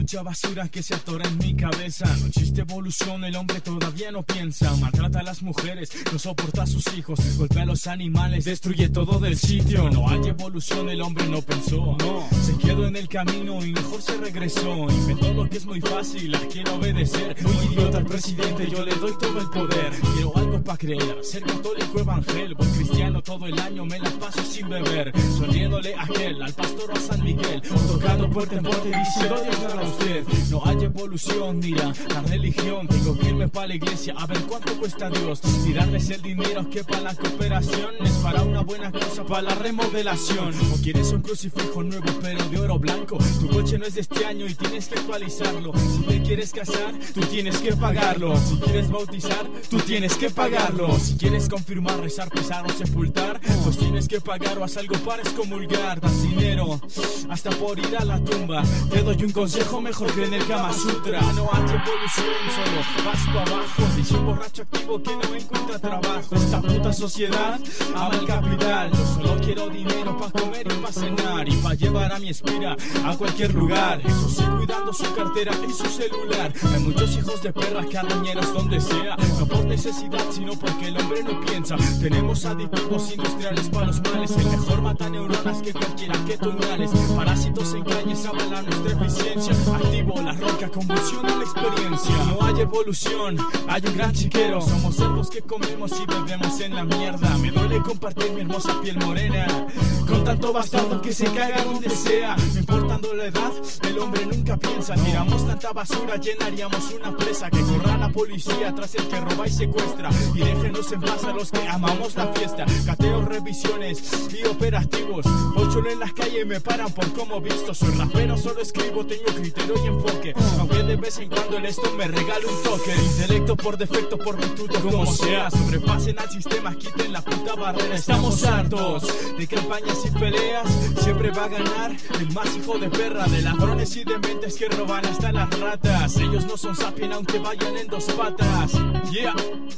mucha basura que se atora en mi cabeza. No existe evolución, el hombre todavía no piensa. Maltrata a las mujeres, no soporta a sus hijos, golpea a los animales, destruye todo del sitio. No hay evolución, el hombre no pensó, no. Se quedó en el camino y mejor se regresó. Inventó lo que es muy fácil, la quiero obedecer. Muy idiota el presidente, yo le doy todo el poder. Quiero algo para creer, ser católico evangel. Voy cristiano todo el año, me la paso sin beber. Sonriéndole a aquel, al pastor o a San Miguel, tocando puerta en puerta y diciendo Dios para usted. No hay evolución, mira, la religión. Tengo que irme para la iglesia a ver cuánto cuesta Dios. Y darles el dinero que para la cooperación es para una buena causa, para la remodelación. O quieres un crucifijo nuevo pero de oro blanco. Tu coche no es de este año y tienes que actualizarlo. Si te quieres casar, tú tienes que pagarlo. Si quieres bautizar, tú tienes que pagarlo. Si quieres confirmar, rezar, pesar o sepultar, pues tienes que pagar o haz algo para excomulgar. Das dinero hasta por ir a la tumba. Te doy un consejo mejor que en el Kama Sutra. No hay evolución, solo vas para abajo. Dice un borracho activo que no encuentra trabajo. Esta puta sociedad ama el capital. Yo solo quiero dinero para comer y para cenar y para llevar a mi espira a cualquier lugar. Eso sí, cuidando su cartera y su celular. Hay muchos hijos de perra carroñeros donde sea, no por necesidad sino porque el hombre no piensa. Tenemos aditivos industriales para los males. El mejor mata neuronas que cualquiera que tunales. Parásitos en calles avalan nuestra eficiencia. Activo la roca, convulsiona la experiencia. No hay evolución, hay un gran chiquero. Somos cerdos que comemos y bebemos en la mierda. Me duele compartir mi hermosa piel morena con tanto bastardo que se caiga donde sea. No importando la edad, el hombre nunca piensa. Tiramos tanta basura, llenaríamos una presa. Que corra la policía tras el que roba y secuestra. Y déjenos en paz a los que amamos la fiesta. Cateos, revisiones y operativos. Ocho en las calles me paran por cómo visto. Soy rapero, solo escribo, tengo criterio y enfoque. Aunque de vez en cuando el esto me regala un toque. Intelecto por defecto, por virtud o como sea. Sobrepasen al sistema, quiten la puta barrera. Estamos hartos de campañas y peleas. Siempre va a ganar el más hijo de perra. De ladrones y dementes que roban hasta las ratas. Ellos no son sapien aunque vayan en dos patas. Yeah.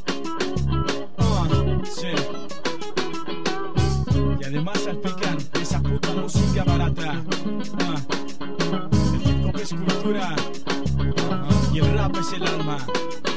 Sí. Y además salpican esa puta música barata. El hip hop es cultura y el rap es el alma.